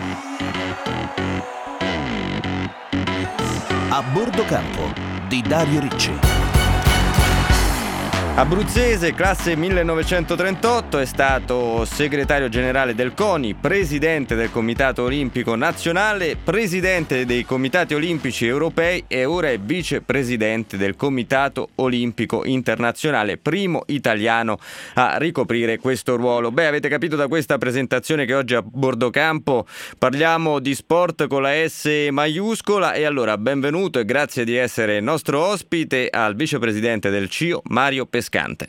A bordo campo di Dario Ricci. Abruzzese, classe 1938, è stato segretario generale del CONI, presidente del Comitato Olimpico Nazionale, presidente dei Comitati Olimpici Europei e ora è vicepresidente del Comitato Olimpico Internazionale, primo italiano a ricoprire questo ruolo. Beh, avete capito da questa presentazione che oggi a bordo campo parliamo di sport con la S maiuscola e allora benvenuto e grazie di essere nostro ospite al vicepresidente del CIO, Mario Pescante.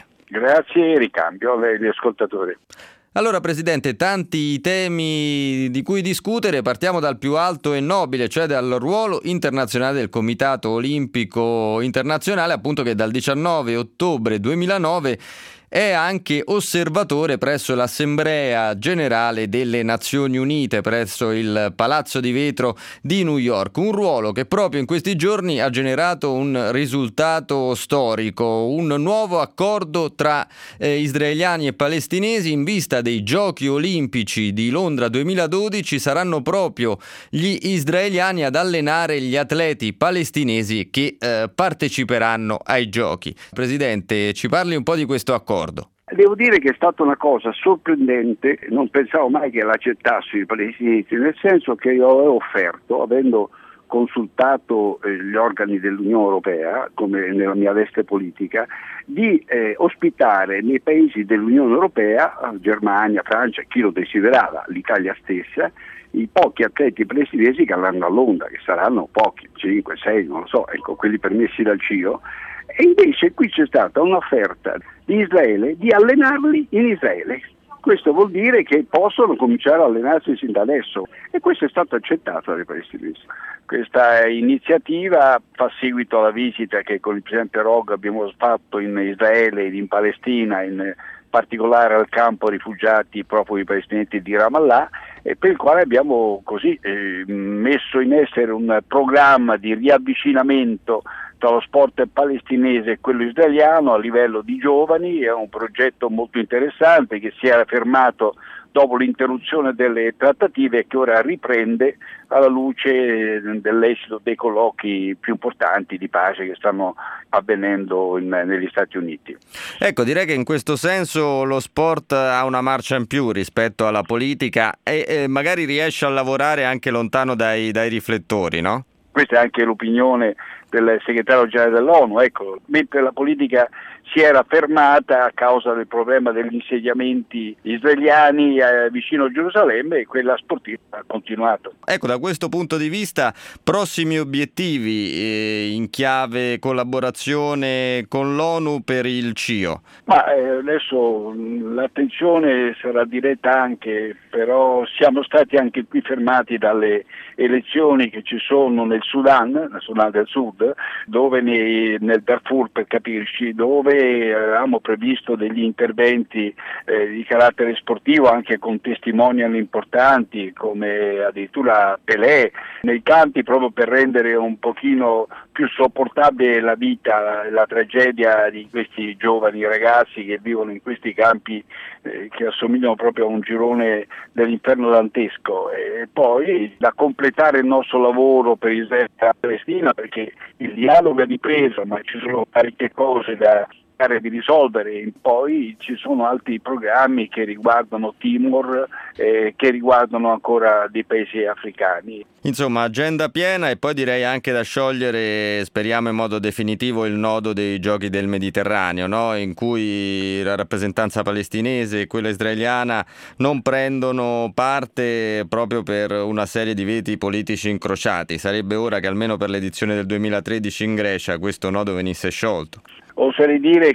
Grazie, ricambio agli ascoltatori. Allora Presidente, tanti temi di cui discutere, partiamo dal più alto e nobile, cioè dal ruolo internazionale del Comitato Olimpico Internazionale, appunto che dal 19 ottobre 2009 è anche osservatore presso l'Assemblea Generale delle Nazioni Unite, presso il Palazzo di Vetro di New York. Un ruolo che proprio in questi giorni ha generato un risultato storico, un nuovo accordo tra israeliani e palestinesi in vista dei Giochi Olimpici di Londra 2012. Saranno proprio gli israeliani ad allenare gli atleti palestinesi che parteciperanno ai Giochi. Presidente, ci parli un po' di questo accordo? Devo dire che è stata una cosa sorprendente, non pensavo mai che l'accettassero i palestinesi, nel senso che io avevo offerto, avendo consultato gli organi dell'Unione Europea, come nella mia veste politica, di ospitare nei paesi dell'Unione Europea, Germania, Francia, chi lo desiderava, l'Italia stessa, i pochi atleti palestinesi che andranno a Londra, che saranno pochi, 5, 6, non lo so, ecco, quelli permessi dal CIO. E invece qui c'è stata un'offerta di Israele di allenarli in Israele. Questo vuol dire che possono cominciare a allenarsi sin da adesso e questo è stato accettato dai palestinesi. Questa iniziativa fa seguito alla visita che con il presidente Rog abbiamo fatto in Israele ed in Palestina, in particolare al campo rifugiati proprio i palestinesi di Ramallah, per il quale abbiamo così messo in essere un programma di riavvicinamento tra lo sport palestinese e quello israeliano a livello di giovani. È un progetto molto interessante che si era fermato dopo l'interruzione delle trattative e che ora riprende alla luce dell'esito dei colloqui più importanti di pace che stanno avvenendo negli Stati Uniti. Ecco, direi che in questo senso lo sport ha una marcia in più rispetto alla politica e magari riesce a lavorare anche lontano dai riflettori, no? Questa è anche l'opinione del segretario generale dell'ONU, ecco, mentre la politica si era fermata a causa del problema degli insediamenti israeliani vicino a Gerusalemme, e quella sportiva ha continuato. Ecco, da questo punto di vista, prossimi obiettivi in chiave collaborazione con l'ONU per il CIO? Ma adesso l'attenzione sarà diretta anche, però siamo stati anche qui fermati dalle elezioni che ci sono nel Sudan del Sud, dove nel Darfur, per capirci, dove avevamo previsto degli interventi di carattere sportivo anche con testimonial importanti come addirittura Pelé nei campi, proprio per rendere un pochino più sopportabile la vita, la tragedia di questi giovani ragazzi che vivono in questi campi che assomigliano proprio a un girone dell'inferno dantesco, e poi da completare il nostro lavoro per Israele e Palestina, perché il dialogo è ripreso, ma ci sono parecchie cose da di risolvere. Poi ci sono altri programmi che riguardano Timor, che riguardano ancora dei paesi africani. Insomma, agenda piena, e poi direi anche da sciogliere, speriamo in modo definitivo, il nodo dei Giochi del Mediterraneo, no? In cui la rappresentanza palestinese e quella israeliana non prendono parte proprio per una serie di veti politici incrociati. Sarebbe ora che almeno per l'edizione del 2013 in Grecia questo nodo venisse sciolto. Oserei dire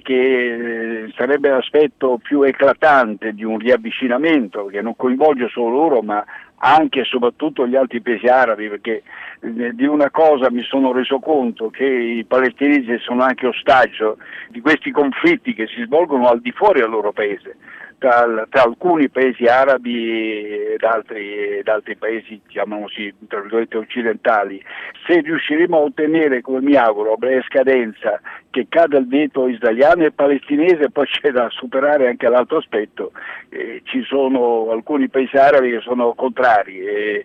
che sarebbe l'aspetto più eclatante di un riavvicinamento che non coinvolge solo loro, ma anche e soprattutto gli altri paesi arabi, perché di una cosa mi sono reso conto, che i palestinesi sono anche ostaggio di questi conflitti che si svolgono al di fuori del loro paese. tra alcuni paesi arabi ed altri paesi, chiamiamoci tra virgolette occidentali. Se riusciremo a ottenere, come mi auguro, a breve scadenza, che cada il veto israeliano e palestinese, poi c'è da superare anche l'altro aspetto. Ci sono alcuni paesi arabi che sono contrari.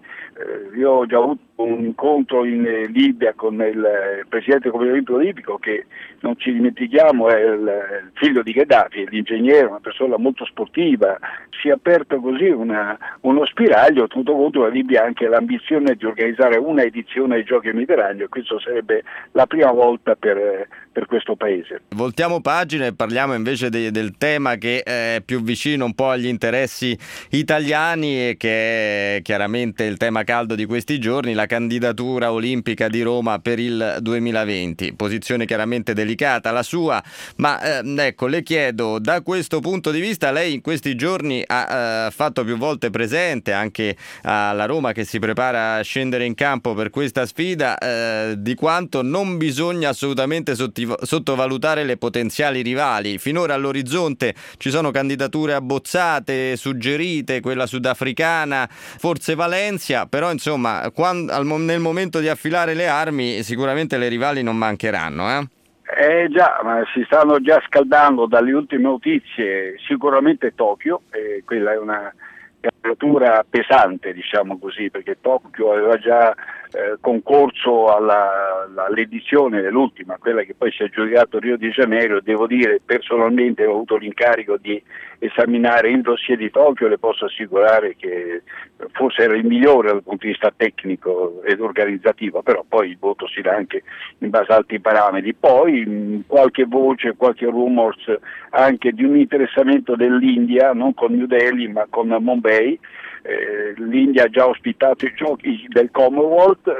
Io ho già avuto un incontro in Libia con il presidente del Comitato Olimpico Libico, che non ci dimentichiamo è il figlio di Gheddafi, l'ingegnere, una persona molto sportiva. Si è aperto così uno spiraglio, tenuto conto che la Libia ha anche l'ambizione di organizzare una edizione ai Giochi Mediterranei, e questo sarebbe la prima volta per questo paese. Voltiamo pagina e parliamo invece del tema che è più vicino un po' agli interessi italiani e che è chiaramente il tema caldo di questi giorni, la candidatura olimpica di Roma per il 2020. Posizione chiaramente delicata la sua, ma ecco, le chiedo, da questo punto di vista, lei in questi giorni ha fatto più volte presente anche alla Roma che si prepara a scendere in campo per questa sfida, di quanto non bisogna assolutamente sottovalutare le potenziali rivali. Finora all'orizzonte ci sono candidature abbozzate, suggerite, quella sudafricana, forse Valencia, però insomma nel momento di affilare le armi sicuramente le rivali non mancheranno. Già, ma si stanno già scaldando dalle ultime notizie, sicuramente Tokyo, quella è una candidatura pesante, diciamo così, perché Tokyo aveva già concorso all'edizione dell'ultima, quella che poi si è aggiudicato Rio de Janeiro. Devo dire, personalmente ho avuto l'incarico di esaminare il dossier di Tokyo e le posso assicurare che forse era il migliore dal punto di vista tecnico ed organizzativo, però poi il voto si dà anche in base a altri parametri. Poi qualche voce, qualche rumors anche di un interessamento dell'India, non con New Delhi ma con Mumbai. L'India ha già ospitato i giochi del Commonwealth,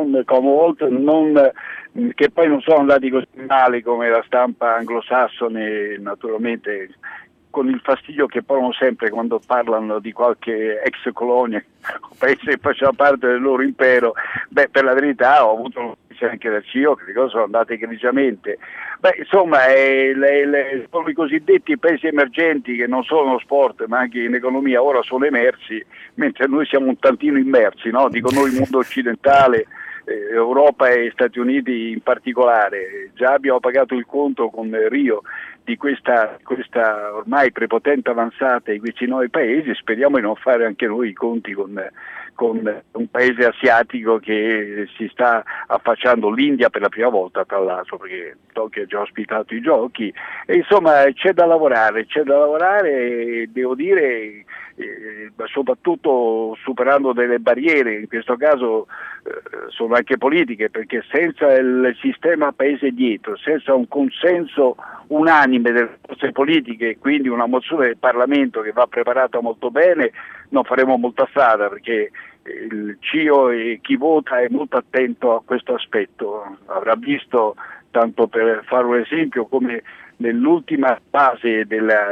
che poi non sono andati così male come la stampa anglosassone, naturalmente, con il fastidio che provano sempre quando parlano di qualche ex colonia, paese che faceva parte del loro impero. Per la verità ho avuto notizie anche dal CIO che le cose sono andate grigiamente. Insomma, sono i cosiddetti paesi emergenti che non solo nello sport ma anche in economia ora sono emersi, mentre noi siamo un tantino immersi, no? Dico noi, il mondo occidentale, Europa e Stati Uniti in particolare. Già abbiamo pagato il conto con Rio di questa ormai prepotente avanzata di questi 9 paesi. Speriamo di non fare anche noi i conti con un paese asiatico che si sta affacciando, l'India per la prima volta tra l'altro, perché Tokyo ha già ospitato i giochi, e insomma c'è da lavorare e devo dire soprattutto superando delle barriere, in questo caso sono anche politiche, perché senza il sistema paese dietro, senza un consenso unanime delle forze politiche, quindi una mozione del Parlamento che va preparata molto bene, non faremo molta strada, perché il CIO e chi vota è molto attento a questo aspetto. Avrà visto, tanto per fare un esempio, come nell'ultima fase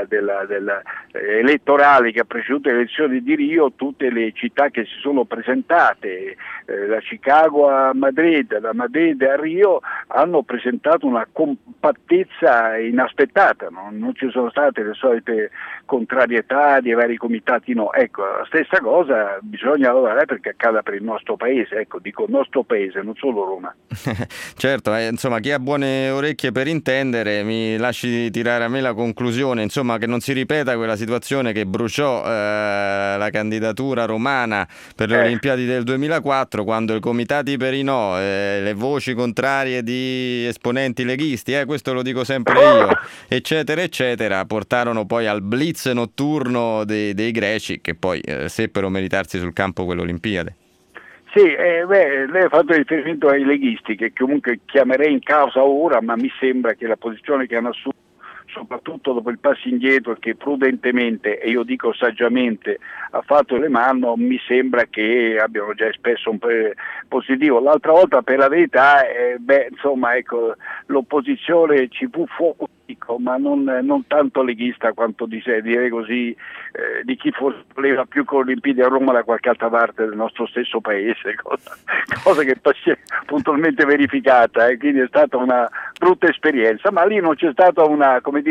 elettorale che ha preceduto le elezioni di Rio, tutte le città che si sono presentate, da Chicago a Madrid, da Madrid a Rio, hanno presentato una compattezza inaspettata, non ci sono state le solite contrarietà dei vari comitati, no. Ecco, la stessa cosa bisogna lavorare perché accada per il nostro paese, ecco, dico nostro paese, non solo Roma. Certo, insomma, chi ha buone orecchie per intendere, mi lasci tirare a me la conclusione, insomma, che non si ripeta quella situazione che bruciò la candidatura romana per le Olimpiadi del 2004, quando i comitati per i no, le voci contrarie di esponenti leghisti, questo lo dico sempre io, eccetera eccetera, portarono poi al blitz notturno dei greci, che poi seppero meritarsi sul campo quell'Olimpiade. Sì, lei ha fatto riferimento ai leghisti, che comunque chiamerei in causa ora, ma mi sembra che la posizione che hanno assunto, soprattutto dopo il passo indietro che prudentemente, e io dico saggiamente, ha fatto le mani, mi sembra che abbiano già espresso un po' positivo. L'altra volta, per la verità, insomma, ecco, l'opposizione ci fu fuoco, ma non tanto leghista quanto direi così, di chi forse voleva più con le Olimpiadi a Roma da qualche altra parte del nostro stesso paese, cosa che poi si è puntualmente verificata, e quindi è stata una brutta esperienza, ma lì non c'è stata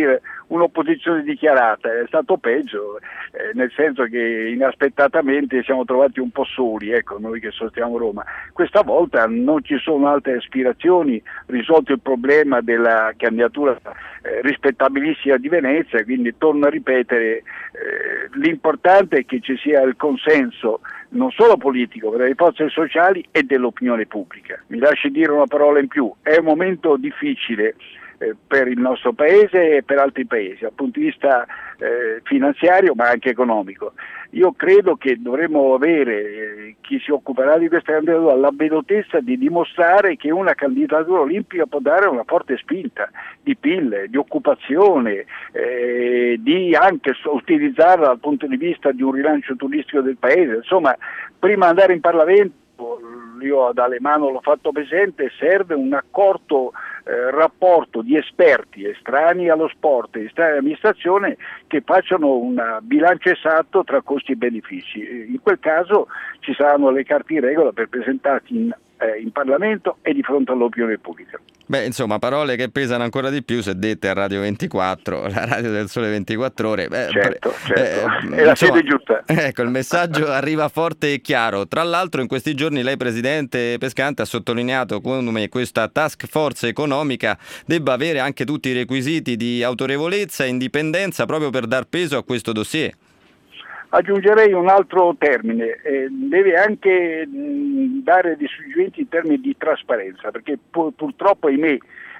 un'opposizione dichiarata, è stato peggio, nel senso che inaspettatamente siamo trovati un po' soli, ecco, noi che sosteniamo Roma. Questa volta non ci sono altre aspirazioni, risolto il problema della candidatura rispettabilissima di Venezia, quindi torno a ripetere, l'importante è che ci sia il consenso non solo politico, ma delle forze sociali e dell'opinione pubblica. Mi lasci dire una parola in più, è un momento difficile per il nostro paese e per altri paesi dal punto di vista finanziario ma anche economico. Io credo che dovremmo avere chi si occuperà di questa candidatura l'avvedutezza di dimostrare che una candidatura olimpica può dare una forte spinta di PIL, di occupazione, di anche utilizzarla dal punto di vista di un rilancio turistico del paese. Insomma, prima di andare in Parlamento, io ad Alemanno l'ho fatto presente, serve un accorto rapporto di esperti estranei allo sport e estranei all'amministrazione che facciano un bilancio esatto tra costi e benefici. In quel caso ci saranno le carte in regola per presentarsi in Parlamento e di fronte all'opinione pubblica. Beh, insomma, parole che pesano ancora di più se dette a Radio 24, la radio del Sole 24 Ore. Certo, è la sede giusta. Ecco, il messaggio arriva forte e chiaro. Tra l'altro in questi giorni lei, Presidente Pescante, ha sottolineato come questa task force economica debba avere anche tutti i requisiti di autorevolezza e indipendenza proprio per dar peso a questo dossier. Aggiungerei un altro termine, deve anche dare dei suggerimenti in termini di trasparenza, perché purtroppo, ahimè,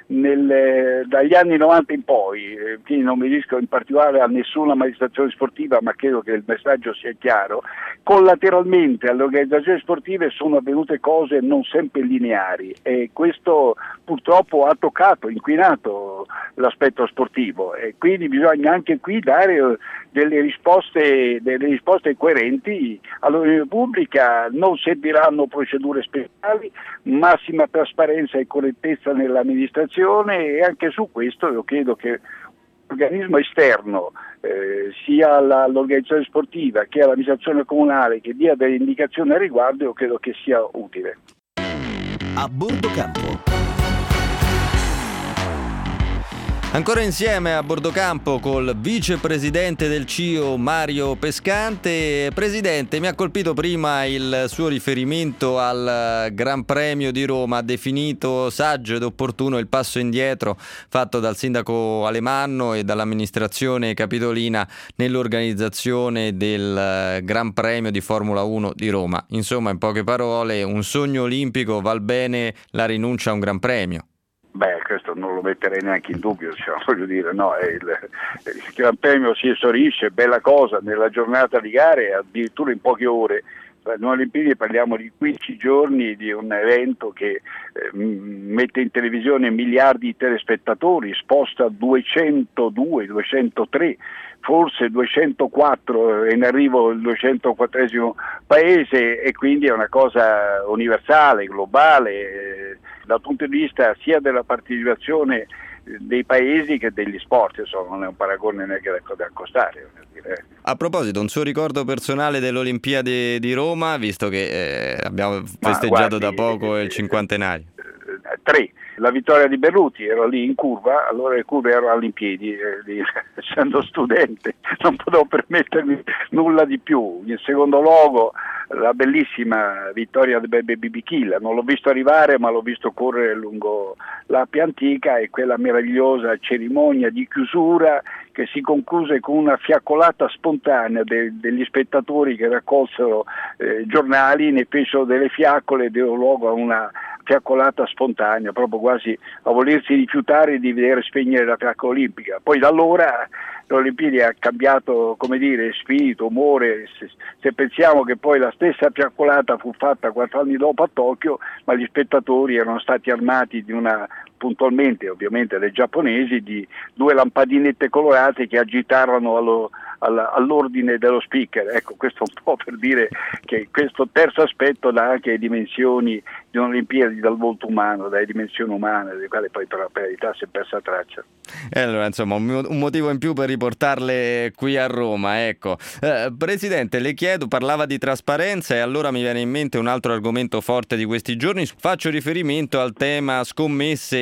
dagli anni 90 in poi, quindi non mi riferisco in particolare a nessuna manifestazione sportiva, ma credo che il messaggio sia chiaro, collateralmente alle organizzazioni sportive sono avvenute cose non sempre lineari e questo purtroppo ha toccato, inquinato l'aspetto sportivo e quindi bisogna anche qui dare delle risposte coerenti all'opinione pubblica. Non serviranno procedure speciali, massima trasparenza e correttezza nell'amministrazione e anche su questo io credo che l'organismo esterno, sia l'organizzazione sportiva che all'amministrazione comunale, che dia delle indicazioni al riguardo, io credo che sia utile. A bordo campo. Ancora insieme a bordo campo col vicepresidente del CIO Mario Pescante. Presidente, mi ha colpito prima il suo riferimento al Gran Premio di Roma, ha definito saggio ed opportuno il passo indietro fatto dal sindaco Alemanno e dall'amministrazione capitolina nell'organizzazione del Gran Premio di Formula 1 di Roma. Insomma, in poche parole, un sogno olimpico val bene la rinuncia a un Gran Premio. Beh, questo non lo metterei neanche in dubbio, voglio dire, no, il Gran Premio si esaurisce, bella cosa, nella giornata di gare, addirittura in poche ore. Noi Olimpiadi parliamo di 15 giorni di un evento che mette in televisione miliardi di telespettatori, sposta 202, 203, forse 204, in arrivo il 204esimo paese e quindi è una cosa universale, globale, dal punto di vista sia della partecipazione dei paesi che degli sport, insomma non è un paragone neanche da accostare. A proposito, un suo ricordo personale delle Olimpiadi di Roma, visto che abbiamo festeggiato da poco il cinquantenario? 3. La vittoria di Berruti, ero lì in curva, allora le curve erano in piedi, essendo studente non potevo permettermi nulla di più. In secondo luogo la bellissima vittoria di Baby Bichilla, non l'ho visto arrivare ma l'ho visto correre lungo l'Appia Antica e quella meravigliosa cerimonia di chiusura che si concluse con una fiaccolata spontanea degli spettatori che raccolsero giornali, ne fecero delle fiaccole e diero luogo a una fiaccolata spontanea, proprio quasi a volersi rifiutare di vedere spegnere la fiaccola olimpica. Poi da allora l'Olimpiadi ha cambiato, come dire, spirito, umore, se pensiamo che poi la stessa fiaccolata fu fatta 4 anni dopo a Tokyo, ma gli spettatori erano stati armati di puntualmente ovviamente dai giapponesi, di 2 lampadinette colorate che agitarono all'ordine dello speaker. Ecco, questo un po' per dire che questo terzo aspetto dà anche dimensioni di un'Olimpiadi dal volto umano, dalle dimensioni umane, delle quali poi per la verità si è persa traccia. Allora, insomma, un motivo in più per riportarle qui a Roma, ecco. Presidente, le chiedo, parlava di trasparenza e allora mi viene in mente un altro argomento forte di questi giorni. Faccio riferimento al tema scommesse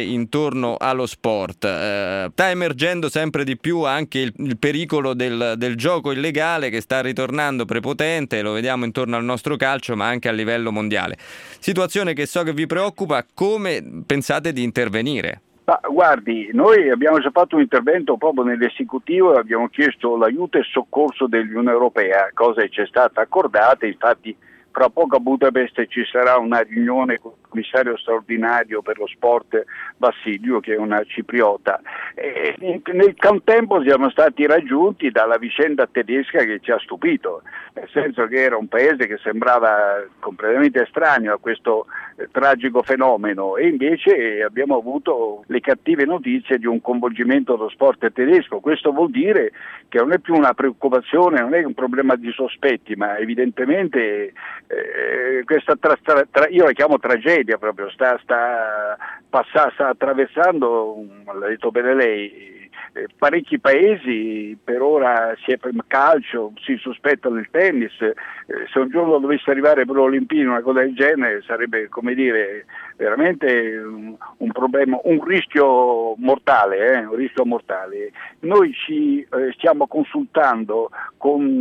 intorno allo sport. Sta emergendo sempre di più anche il pericolo del gioco illegale che sta ritornando prepotente, lo vediamo intorno al nostro calcio ma anche a livello mondiale. Situazione che so che vi preoccupa, come pensate di intervenire? Ma guardi, noi abbiamo già fatto un intervento proprio nell'esecutivo e abbiamo chiesto l'aiuto e il soccorso dell'Unione Europea, cosa che ci è stata accordata. Infatti fra poco a Budapest ci sarà una riunione con il commissario straordinario per lo sport Vassilio, che è una cipriota, e nel contempo siamo stati raggiunti dalla vicenda tedesca che ci ha stupito, nel senso che era un paese che sembrava completamente estraneo a questo tragico fenomeno, e invece abbiamo avuto le cattive notizie di un coinvolgimento dello sport tedesco. Questo vuol dire che non è più una preoccupazione, non è un problema di sospetti, ma evidentemente questa io la chiamo tragedia proprio, sta attraversando, l'ha detto bene lei, parecchi paesi. Per ora si è per calcio, si sospetta del tennis, se un giorno dovesse arrivare per le Olimpiadi una cosa del genere sarebbe, come dire, veramente un problema, un rischio mortale, un rischio mortale. Noi ci stiamo consultando con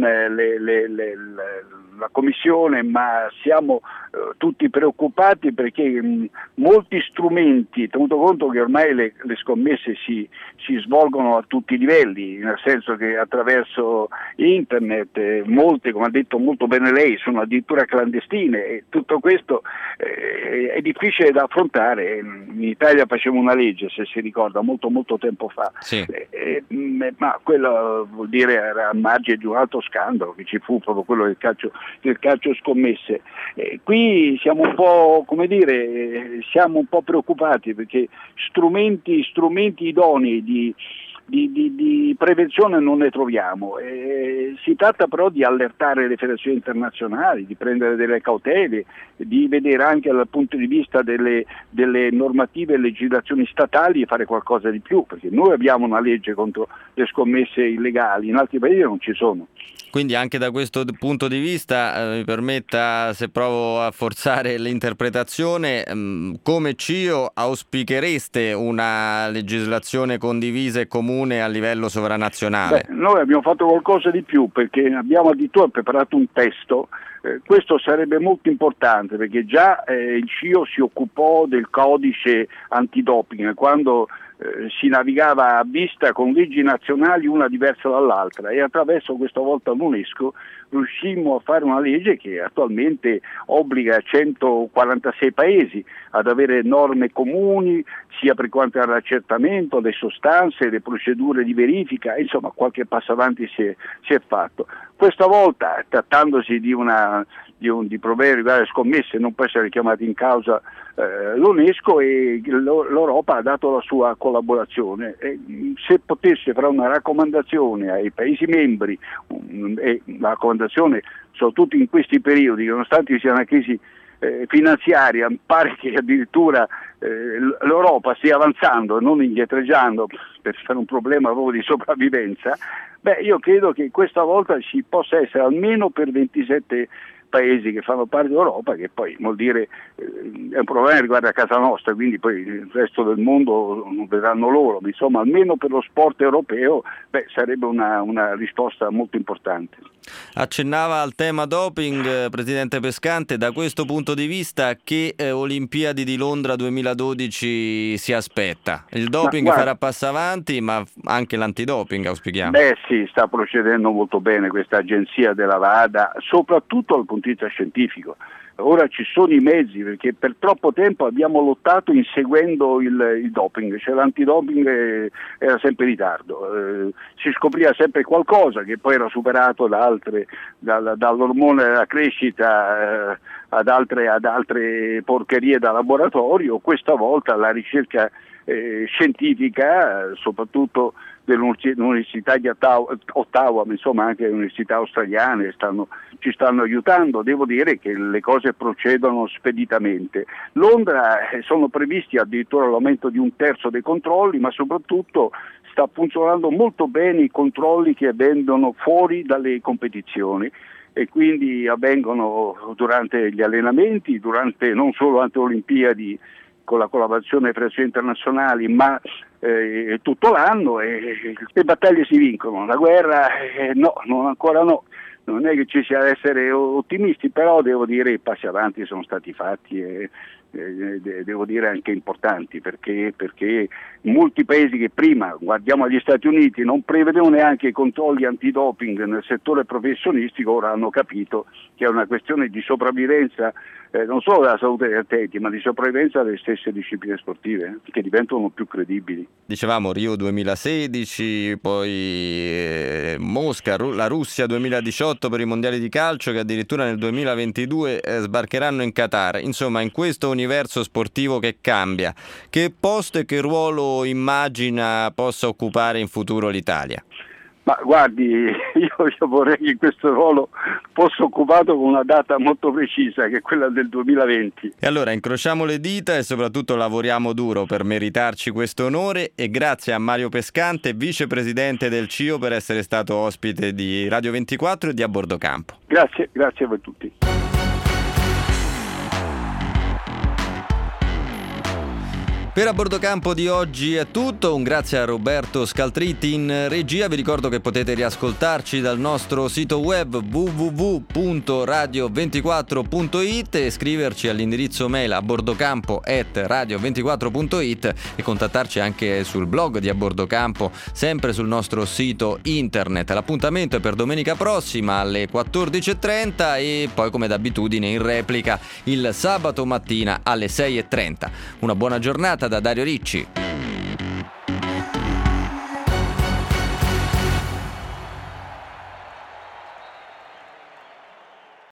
la Commissione, ma siamo tutti preoccupati perché molti strumenti, tenuto conto che ormai le scommesse si svolgono a tutti i livelli, nel senso che attraverso internet, molte, come ha detto molto bene lei, sono addirittura clandestine, e tutto questo è difficile da affrontare. In Italia facevamo una legge, se si ricorda, molto tempo fa, sì. Ma quello vuol dire era a margine di un altro scandalo che ci fu, proprio quello del calcio scommesse. Qui siamo un po', come dire, siamo un po' preoccupati perché strumenti idonei di prevenzione non ne troviamo. Si tratta però di allertare le federazioni internazionali, di prendere delle cautele, di vedere anche dal punto di vista delle normative e legislazioni statali e fare qualcosa di più, perché noi abbiamo una legge contro le scommesse illegali, in altri paesi non ci sono. Quindi anche da questo punto di vista, mi permetta, se provo a forzare l'interpretazione, come CIO auspichereste una legislazione condivisa e comune a livello sovranazionale? Noi abbiamo fatto qualcosa di più, perché abbiamo addirittura preparato un testo. Questo sarebbe molto importante perché già il CIO si occupò del codice antidoping quando si navigava a vista con leggi nazionali una diversa dall'altra, e attraverso questa volta l'UNESCO riuscimmo a fare una legge che attualmente obbliga 146 paesi ad avere norme comuni sia per quanto riguarda l'accertamento, le sostanze, le procedure di verifica, insomma qualche passo avanti si è fatto. Questa volta, trattandosi di problemi riguardo alle scommesse, non può essere chiamata in causa l'UNESCO, e l'Europa ha dato la sua collaborazione. Se potesse fare una raccomandazione ai Paesi membri, e la raccomandazione soprattutto in questi periodi, nonostante ci sia una crisi finanziaria, pare che addirittura l'Europa stia avanzando e non indietreggiando per fare un problema proprio di sopravvivenza. Io credo che questa volta ci possa essere almeno per 27 paesi che fanno parte dell'Europa, che poi vuol dire è un problema che riguarda casa nostra, quindi poi il resto del mondo non vedranno loro, ma insomma almeno per lo sport europeo sarebbe una risposta molto importante. Accennava al tema doping, Presidente Pescante, da questo punto di vista che Olimpiadi di Londra 2012 si aspetta? Il doping farà passo avanti, ma anche l'antidoping auspichiamo. Sì, sta procedendo molto bene questa agenzia della WADA, soprattutto dal punto di vista scientifico. Ora ci sono i mezzi, perché per troppo tempo abbiamo lottato inseguendo il doping, cioè l'antidoping era sempre in ritardo, si scopriva sempre qualcosa che poi era superato dall'ormone della crescita ad altre porcherie da laboratorio. Questa volta la ricerca scientifica, soprattutto dell'Università di Ottawa, ma insomma anche le università australiane ci stanno aiutando. Devo dire che le cose procedono speditamente. Londra sono previsti addirittura l'aumento di 1/3 dei controlli, ma soprattutto sta funzionando molto bene i controlli che avvengono fuori dalle competizioni, e quindi avvengono durante gli allenamenti, non solo durante le Olimpiadi con la collaborazione fra le internazionali, ma tutto l'anno, e le battaglie si vincono, la guerra no, non ancora no. Non è che ci sia da essere ottimisti, però devo dire i passi avanti sono stati fatti e devo dire anche importanti, perché molti paesi che prima, guardiamo agli Stati Uniti, non prevedevano neanche i controlli antidoping nel settore professionistico, ora hanno capito che è una questione di sopravvivenza non solo della salute degli atleti, ma di sopravvivenza delle stesse discipline sportive, che diventano più credibili. Dicevamo Rio 2016, poi Mosca, la Russia 2018 per i mondiali di calcio, che addirittura nel 2022 sbarcheranno in Qatar. Insomma, in questo universo sportivo che cambia, che posto e che ruolo immagina possa occupare in futuro l'Italia? Ma guardi, io vorrei che questo ruolo fosse occupato con una data molto precisa, che è quella del 2020. E allora incrociamo le dita e soprattutto lavoriamo duro per meritarci questo onore, e grazie a Mario Pescante, vicepresidente del CIO, per essere stato ospite di Radio 24 e di A Bordo Campo. Grazie a voi tutti. Per A Bordo Campo di oggi è tutto, un grazie a Roberto Scaltritti in regia. Vi ricordo che potete riascoltarci dal nostro sito web www.radio24.it e scriverci all'indirizzo mail abordocampo@radio24.it e contattarci anche sul blog di A Bordo Campo, sempre sul nostro sito internet. L'appuntamento è per domenica prossima alle 14.30 e poi, come d'abitudine, in replica il sabato mattina alle 6.30. Una buona giornata da Dario Ricci.